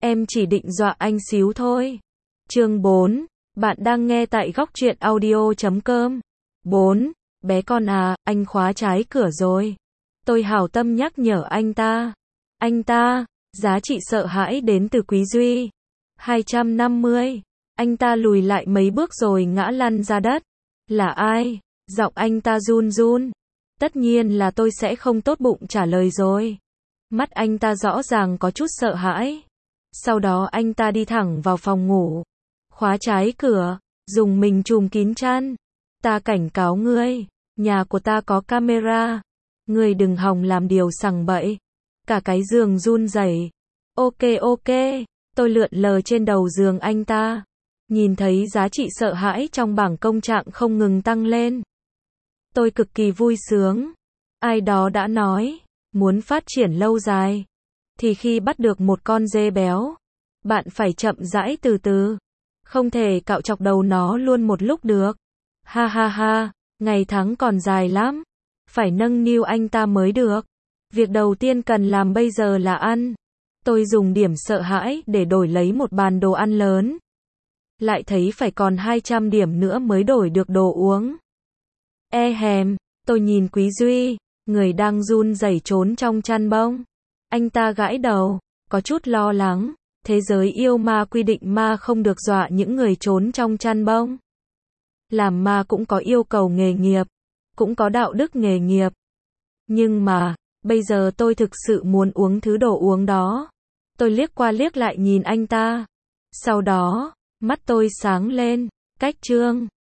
Em chỉ định dọa anh xíu thôi. Chương 4. Bạn đang nghe tại góc truyện audio.com. 4. Bé con à, anh khóa trái cửa rồi. Tôi hảo tâm nhắc nhở anh ta. Anh ta, giá trị sợ hãi đến từ Quý Duy. 250. Anh ta lùi lại mấy bước rồi ngã lăn ra đất. Là ai? Giọng anh ta run run. Tất nhiên là tôi sẽ không tốt bụng trả lời rồi. Mắt anh ta rõ ràng có chút sợ hãi. Sau đó anh ta đi thẳng vào phòng ngủ. Khóa trái cửa, dùng mình trùm kín chăn. Ta cảnh cáo ngươi, nhà của ta có camera. Ngươi đừng hòng làm điều sằng bậy. Cả cái giường run rẩy. Ok, tôi lượn lờ trên đầu giường anh ta. Nhìn thấy giá trị sợ hãi trong bảng công trạng không ngừng tăng lên. Tôi cực kỳ vui sướng. Ai đó đã nói, muốn phát triển lâu dài, thì khi bắt được một con dê béo, bạn phải chậm rãi từ từ. Không thể cạo chọc đầu nó luôn một lúc được. Ha ha ha, ngày tháng còn dài lắm. Phải nâng niu anh ta mới được. Việc đầu tiên cần làm bây giờ là ăn. Tôi dùng điểm sợ hãi để đổi lấy một bàn đồ ăn lớn. Lại thấy phải còn 200 điểm nữa mới đổi được đồ uống. Hèm, tôi nhìn Quý Duy, người đang run rẩy trốn trong chăn bông. Anh ta gãi đầu, có chút lo lắng. Thế giới yêu ma quy định ma không được dọa những người trốn trong chăn bông. Làm ma cũng có yêu cầu nghề nghiệp, cũng có đạo đức nghề nghiệp. Nhưng mà, bây giờ tôi thực sự muốn uống thứ đồ uống đó. Tôi liếc qua liếc lại nhìn anh ta. Sau đó, mắt tôi sáng lên. Cách chương